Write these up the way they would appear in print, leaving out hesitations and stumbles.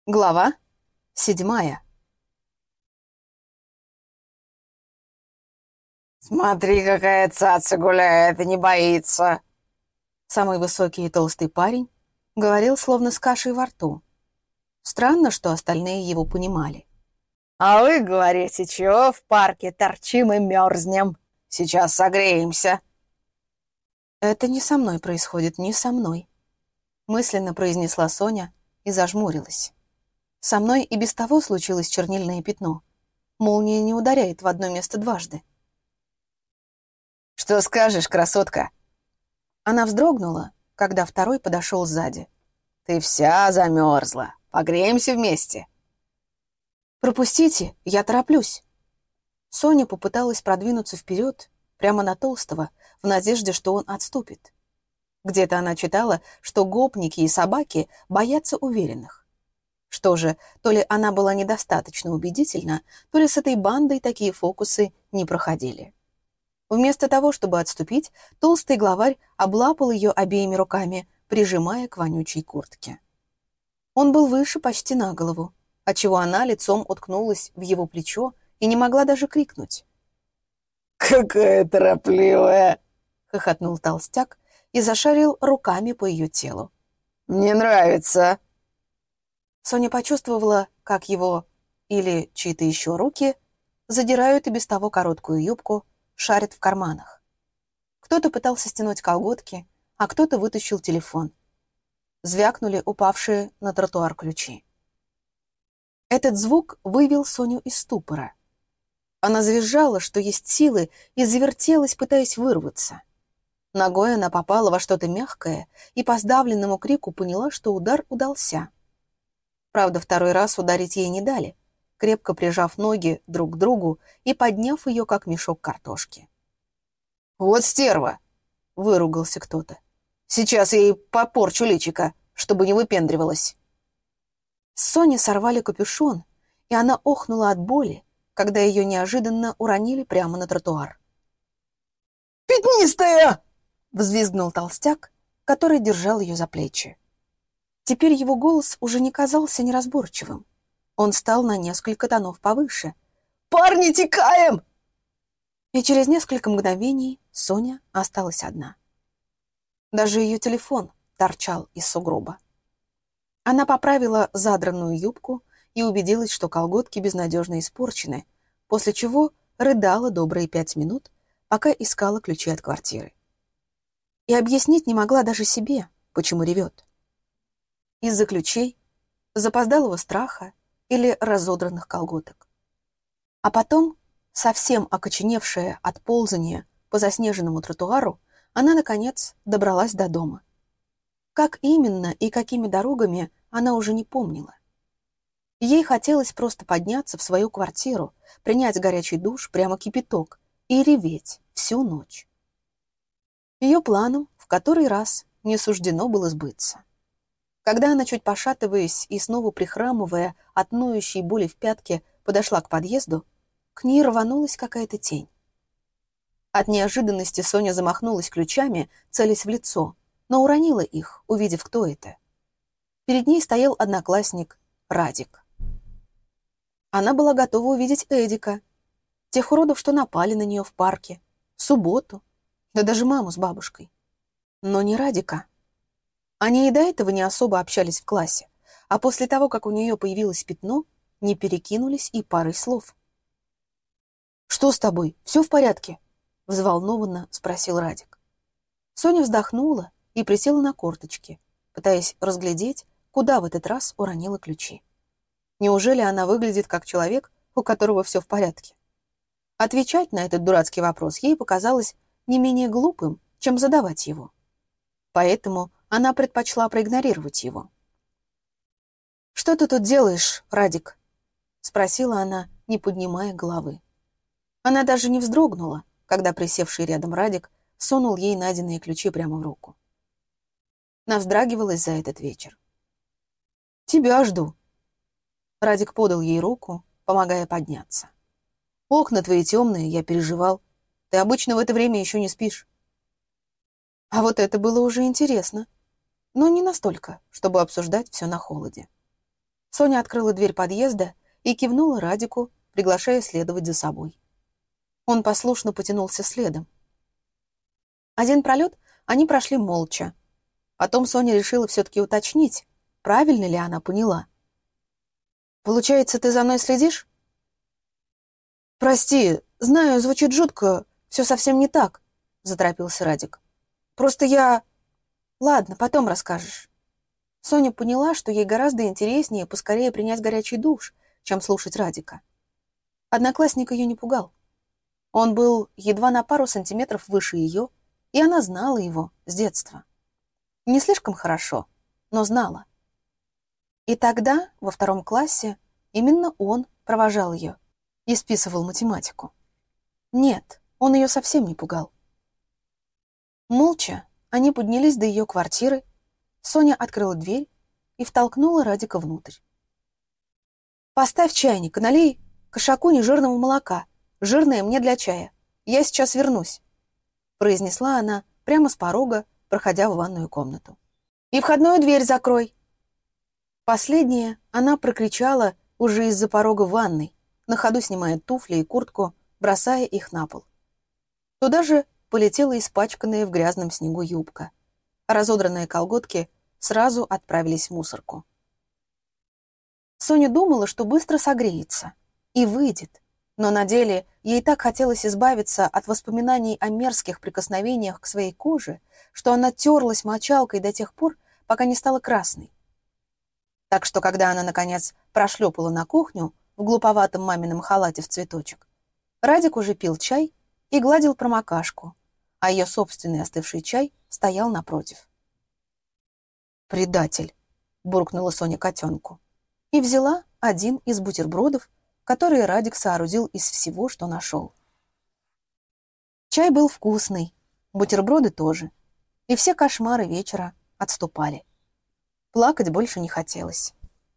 Глава 7. «Смотри, какая цаца гуляет и не боится!» Самый высокий и толстый парень говорил словно с кашей во рту. Странно, что остальные его понимали. «А вы, говорите, чего в парке торчим и мерзнем? Сейчас согреемся!» «Это не со мной происходит, не со мной», — мысленно произнесла Соня и зажмурилась. «Со мной и без того случилось чернильное пятно. Молния не ударяет в одно место дважды». «Что скажешь, красотка?» Она вздрогнула, когда второй подошел сзади. «Ты вся замерзла. Погреемся вместе!» «Пропустите, я тороплюсь». Соня попыталась продвинуться вперед, прямо на Толстого, в надежде, что он отступит. Где-то она читала, что гопники и собаки боятся уверенных. Что же, то ли она была недостаточно убедительна, то ли с этой бандой такие фокусы не проходили. Вместо того, чтобы отступить, толстый главарь облапал ее обеими руками, прижимая к вонючей куртке. Он был выше почти на голову, отчего она лицом уткнулась в его плечо и не могла даже крикнуть. «Какая торопливая!» — хохотнул толстяк и зашарил руками по ее телу. «Мне нравится!» Соня почувствовала, как его или чьи-то еще руки задирают и без того короткую юбку, шарят в карманах. Кто-то пытался стянуть колготки, а кто-то вытащил телефон. Звякнули упавшие на тротуар ключи. Этот звук вывел Соню из ступора. Она завизжала, что есть силы, и завертелась, пытаясь вырваться. Ногой она попала во что-то мягкое и по сдавленному крику поняла, что удар удался. Правда, второй раз ударить ей не дали, крепко прижав ноги друг к другу и подняв ее, как мешок картошки. «Вот стерва!» — выругался кто-то. «Сейчас я ей попорчу личико, чтобы не выпендривалась!» С Сони сорвали капюшон, и она охнула от боли, когда ее неожиданно уронили прямо на тротуар. «Пятнистая!» — взвизгнул толстяк, который держал ее за плечи. Теперь его голос уже не казался неразборчивым. Он стал на несколько тонов повыше. «Парни, текаем!» И через несколько мгновений Соня осталась одна. Даже ее телефон торчал из сугроба. Она поправила задранную юбку и убедилась, что колготки безнадежно испорчены, после чего рыдала добрые 5 минут, пока искала ключи от квартиры. И объяснить не могла даже себе, почему ревет. Из-за ключей, запоздалого страха или разодранных колготок. А потом, совсем окоченевшая от ползания по заснеженному тротуару, она, наконец, добралась до дома. Как именно и какими дорогами, она уже не помнила. Ей хотелось просто подняться в свою квартиру, принять горячий душ, прямо кипяток, и реветь всю ночь. Ее планом в который раз не суждено было сбыться. Когда она, чуть пошатываясь и снова прихрамывая от ноющей боли в пятке, подошла к подъезду, к ней рванулась какая-то тень. От неожиданности Соня замахнулась ключами, целясь в лицо, но уронила их, увидев, кто это. Перед ней стоял одноклассник Радик. Она была готова увидеть Эдика, тех уродов, что напали на нее в парке, субботу, да даже маму с бабушкой. Но не Радика. Они и до этого не особо общались в классе, а после того, как у нее появилось пятно, не перекинулись и парой слов. «Что с тобой? Все в порядке?» — взволнованно спросил Радик. Соня вздохнула и присела на корточки, пытаясь разглядеть, куда в этот раз уронила ключи. Неужели она выглядит как человек, у которого все в порядке? Отвечать на этот дурацкий вопрос ей показалось не менее глупым, чем задавать его. Поэтому она предпочла проигнорировать его. «Что ты тут делаешь, Радик?» — спросила она, не поднимая головы. Она даже не вздрогнула, когда присевший рядом Радик сунул ей найденные ключи прямо в руку. Навздрагивалась за этот вечер. «Тебя жду». Радик подал ей руку, помогая подняться. «Окна твои темные, я переживал. Ты обычно в это время еще не спишь». А вот это было уже интересно, но не настолько, чтобы обсуждать все на холоде. Соня открыла дверь подъезда и кивнула Радику, приглашая следовать за собой. Он послушно потянулся следом. Один пролет они прошли молча. Потом Соня решила все-таки уточнить, правильно ли она поняла. «Получается, ты за мной следишь?» «Прости, знаю, звучит жутко, все совсем не так», — заторопился Радик. «Просто я...» «Ладно, потом расскажешь». Соня поняла, что ей гораздо интереснее поскорее принять горячий душ, чем слушать Радика. Одноклассник ее не пугал. Он был едва на пару сантиметров выше ее, и она знала его с детства. Не слишком хорошо, но знала. И тогда, во 2 классе, именно он провожал ее и списывал математику. Нет, он ее совсем не пугал. Молча они поднялись до ее квартиры. Соня открыла дверь и втолкнула Радика внутрь. «Поставь чайник и налей кошаку нежирного молока. Жирное мне для чая. Я сейчас вернусь», — произнесла она прямо с порога, проходя в ванную комнату. «И входную дверь закрой». Последнее она прокричала уже из-за порога ванной, на ходу снимая туфли и куртку, бросая их на пол. Туда же полетела испачканная в грязном снегу юбка. Разодранные колготки сразу отправились в мусорку. Соня думала, что быстро согреется и выйдет, но на деле ей так хотелось избавиться от воспоминаний о мерзких прикосновениях к своей коже, что она терлась мочалкой до тех пор, пока не стала красной. Так что, когда она, наконец, прошлепала на кухню в глуповатом мамином халате в цветочек, Радик уже пил чай и гладил промокашку, а ее собственный остывший чай стоял напротив. «Предатель!» — буркнула Соня котенку и взяла один из бутербродов, которые Радик соорудил из всего, что нашел. Чай был вкусный, бутерброды тоже, и все кошмары вечера отступали. Плакать больше не хотелось.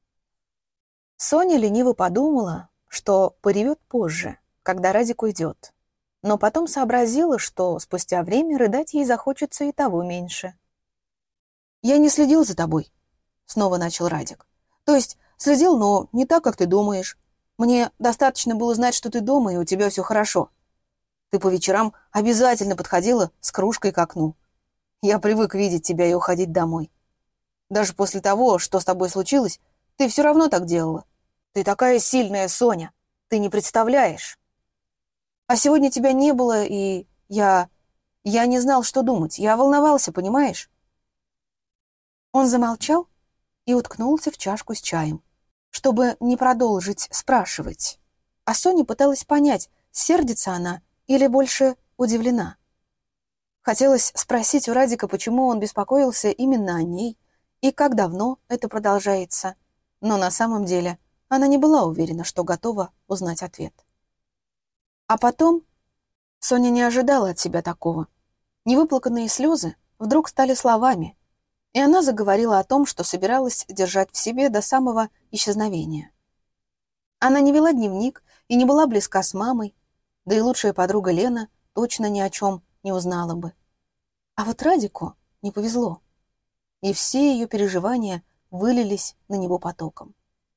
Соня лениво подумала, что поревет позже, когда Радик уйдет, но потом сообразила, что спустя время рыдать ей захочется и того меньше. «Я не следил за тобой», — снова начал Радик. «То есть следил, но не так, как ты думаешь. Мне достаточно было знать, что ты дома, и у тебя все хорошо. Ты по вечерам обязательно подходила с кружкой к окну. Я привык видеть тебя и уходить домой. Даже после того, что с тобой случилось, ты все равно так делала. Ты такая сильная, Соня, ты не представляешь. А сегодня тебя не было, и я не знал, что думать. Я волновался, понимаешь?» Он замолчал и уткнулся в чашку с чаем, чтобы не продолжить спрашивать. А Соня пыталась понять, сердится она или больше удивлена. Хотелось спросить у Радика, почему он беспокоился именно о ней и как давно это продолжается, но на самом деле она не была уверена, что готова узнать ответ. А потом Соня не ожидала от себя такого. Невыплаканные слезы вдруг стали словами, и она заговорила о том, что собиралась держать в себе до самого исчезновения. Она не вела дневник и не была близка с мамой, да и лучшая подруга Лена точно ни о чем не узнала бы. А вот Радику не повезло, и все ее переживания вылились на него потоком.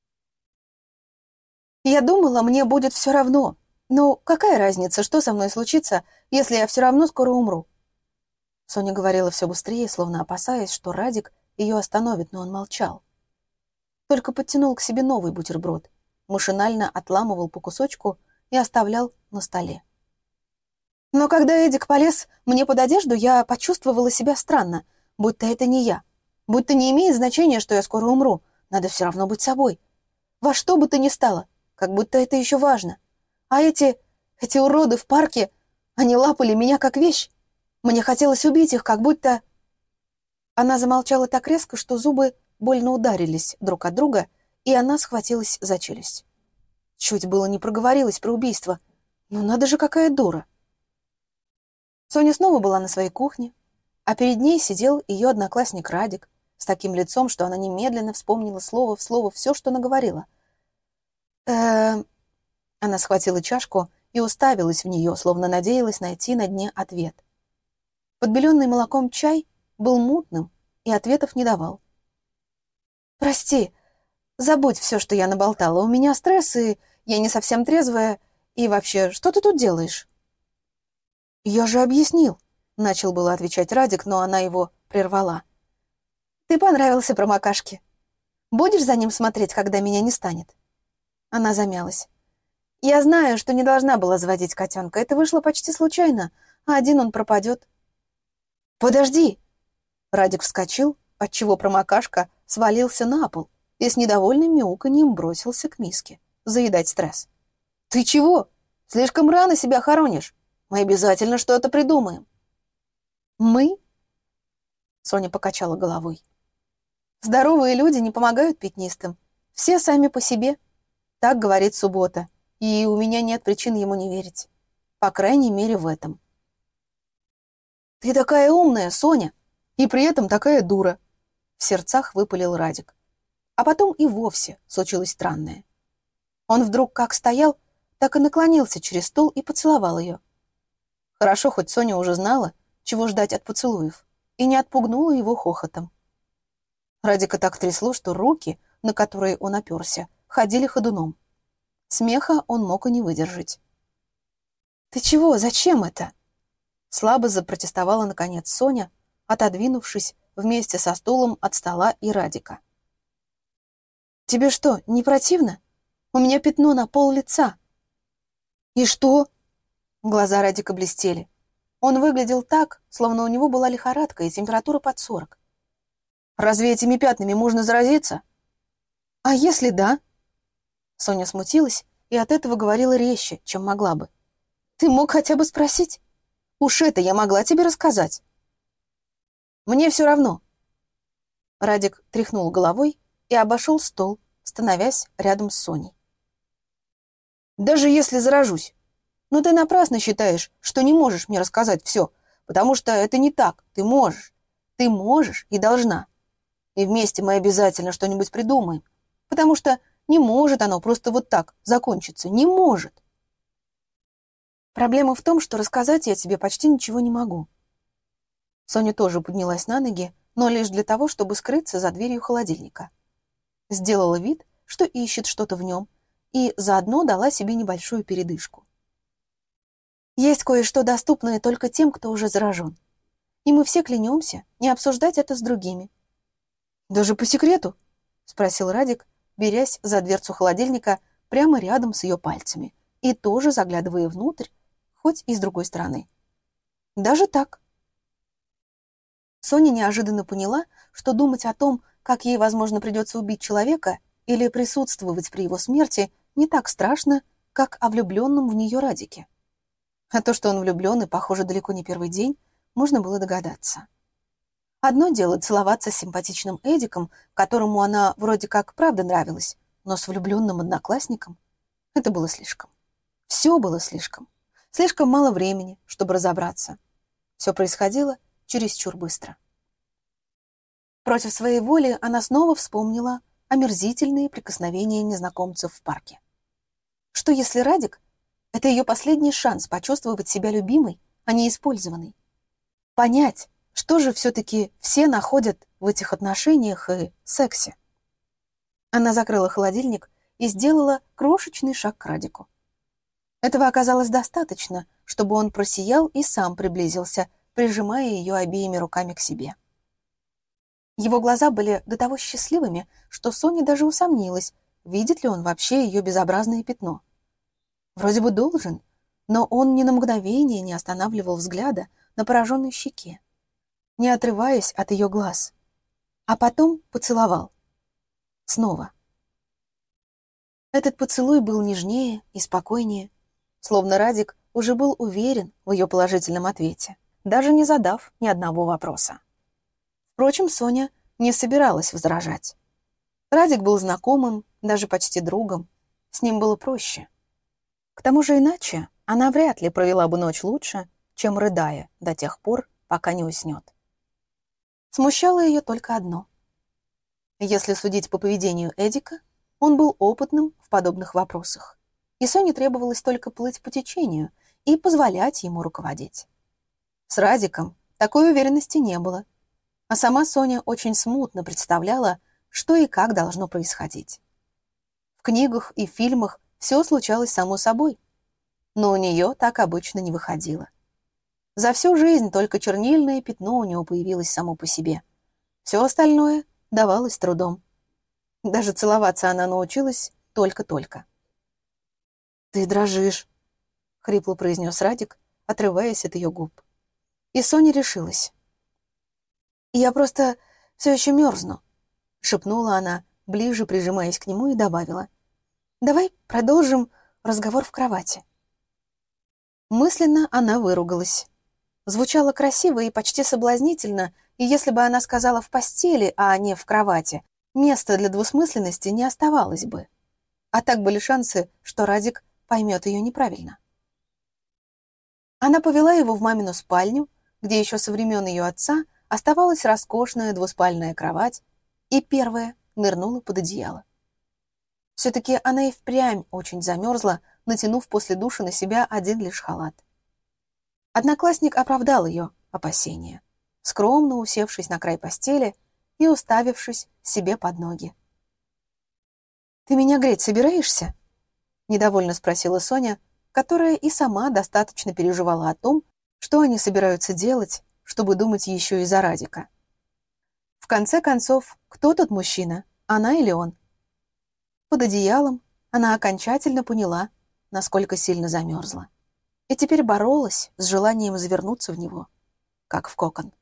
«Я думала, мне будет все равно, но какая разница, что со мной случится, если я все равно скоро умру?» Соня говорила все быстрее, словно опасаясь, что Радик ее остановит, но он молчал. Только подтянул к себе новый бутерброд, машинально отламывал по кусочку и оставлял на столе. Но когда Эдик полез мне под одежду, я почувствовала себя странно, будто это не я, будто не имеет значения, что я скоро умру, надо все равно быть собой. Во что бы то ни стало, как будто это еще важно. А эти уроды в парке, они лапали меня как вещь. Мне хотелось убить их, как будто...» Она замолчала так резко, что зубы больно ударились друг от друга, и она схватилась за челюсть. Чуть было не проговорилась про убийство. Но надо же, какая дура. Соня снова была на своей кухне, а перед ней сидел ее одноклассник Радик с таким лицом, что она немедленно вспомнила слово в слово все, что наговорила. Она схватила чашку и уставилась в нее, словно надеялась найти на дне ответ. Подбеленный молоком чай был мутным и ответов не давал. «Прости, забудь все, что я наболтала. У меня стресс, и я не совсем трезвая. И вообще, что ты тут делаешь?» «Я же объяснил», — начал было отвечать Радик, но она его прервала. «Ты понравился промокашке. Будешь за ним смотреть, когда меня не станет?» Она замялась. «Я знаю, что не должна была заводить котенка. Это вышло почти случайно, а один он пропадет». «Подожди!» Радик вскочил, отчего промокашка свалился на пол и с недовольным мяуканьем бросился к миске заедать стресс. «Ты чего? Слишком рано себя хоронишь. Мы обязательно что-то придумаем». «Мы?» Соня покачала головой. «Здоровые люди не помогают пятнистым. Все сами по себе. Так говорит Суббота. И у меня нет причин ему не верить. По крайней мере, в этом». «Ты такая умная, Соня, и при этом такая дура!» В сердцах выпалил Радик. А потом и вовсе случилось странное. Он вдруг как стоял, так и наклонился через стол и поцеловал ее. Хорошо, хоть Соня уже знала, чего ждать от поцелуев, и не отпугнула его хохотом. Радика так трясло, что руки, на которые он оперся, ходили ходуном. Смеха он мог и не выдержать. «Ты чего? Зачем это?» Слабо запротестовала, наконец, Соня, отодвинувшись вместе со стулом от стола и Радика. «Тебе что, не противно? У меня пятно на пол лица». «И что?» Глаза Радика блестели. Он выглядел так, словно у него была лихорадка и температура под 40. «Разве этими пятнами можно заразиться?» «А если да?» Соня смутилась и от этого говорила резче, чем могла бы. «Ты мог хотя бы спросить? Уж это я могла тебе рассказать». «Мне все равно». Радик тряхнул головой и обошел стол, становясь рядом с Соней. «Даже если заражусь. Но ты напрасно считаешь, что не можешь мне рассказать все, потому что это не так. Ты можешь. Ты можешь и должна. И вместе мы обязательно что-нибудь придумаем, потому что не может оно просто вот так закончиться. Не может. Проблема в том, что рассказать я тебе почти ничего не могу». Соня тоже поднялась на ноги, но лишь для того, чтобы скрыться за дверью холодильника. Сделала вид, что ищет что-то в нем, и заодно дала себе небольшую передышку. «Есть кое-что доступное только тем, кто уже заражен. И мы все клянемся не обсуждать это с другими». «Даже по секрету?» — спросил Радик, берясь за дверцу холодильника прямо рядом с ее пальцами и тоже заглядывая внутрь, хоть и с другой стороны. «Даже так». Соня неожиданно поняла, что думать о том, как ей, возможно, придется убить человека или присутствовать при его смерти, не так страшно, как о влюбленном в нее Радике. А то, что он влюблен и, похоже, далеко не первый день, можно было догадаться. Одно дело целоваться с симпатичным Эдиком, которому она вроде как правда нравилась, но с влюбленным одноклассником это было слишком. Все было слишком. Слишком мало времени, чтобы разобраться. Все происходило чересчур быстро. Против своей воли она снова вспомнила омерзительные прикосновения незнакомцев в парке. Что если Радик — это ее последний шанс почувствовать себя любимой, а не использованной? Понять, что же все-таки все находят в этих отношениях и сексе? Она закрыла холодильник и сделала крошечный шаг к Радику. Этого оказалось достаточно, чтобы он просиял и сам приблизился, прижимая ее обеими руками к себе. Его глаза были до того счастливыми, что Соня даже усомнилась, видит ли он вообще ее безобразное пятно. Вроде бы должен, но он ни на мгновение не останавливал взгляда на пораженной щеке, не отрываясь от ее глаз, а потом поцеловал. Снова. Этот поцелуй был нежнее и спокойнее, словно Радик уже был уверен в ее положительном ответе, даже не задав ни одного вопроса. Впрочем, Соня не собиралась возражать. Радик был знакомым, даже почти другом. С ним было проще. К тому же иначе она вряд ли провела бы ночь лучше, чем рыдая до тех пор, пока не уснет. Смущало ее только одно. Если судить по поведению Эдика, он был опытным в подобных вопросах, и Соне требовалось только плыть по течению и позволять ему руководить. С Радиком такой уверенности не было, а сама Соня очень смутно представляла, что и как должно происходить. В книгах и фильмах все случалось само собой, но у нее так обычно не выходило. За всю жизнь только чернильное пятно у него появилось само по себе. Все остальное давалось трудом. Даже целоваться она научилась только-только. «Ты дрожишь», — хрипло произнес Радик, отрываясь от ее губ. И Соня решилась. «Я просто все еще мерзну», — шепнула она, ближе прижимаясь к нему, и добавила. «Давай продолжим разговор в кровати». Мысленно она выругалась. Звучало красиво и почти соблазнительно, и если бы она сказала «в постели», а не «в кровати», места для двусмысленности не оставалось бы. А так были шансы, что Радик поймет ее неправильно. Она повела его в мамину спальню, где еще со времен ее отца оставалась роскошная двуспальная кровать, и первая нырнула под одеяло. Все-таки она и впрямь очень замерзла, натянув после душа на себя один лишь халат. Одноклассник оправдал ее опасения, скромно усевшись на край постели и уставившись себе под ноги. «Ты меня греть собираешься?» — недовольно спросила Соня, которая и сама достаточно переживала о том, что они собираются делать, чтобы думать еще и за Радика. В конце концов, кто тот мужчина, она или он? Под одеялом она окончательно поняла, насколько сильно замерзла, и теперь боролась с желанием завернуться в него, как в кокон.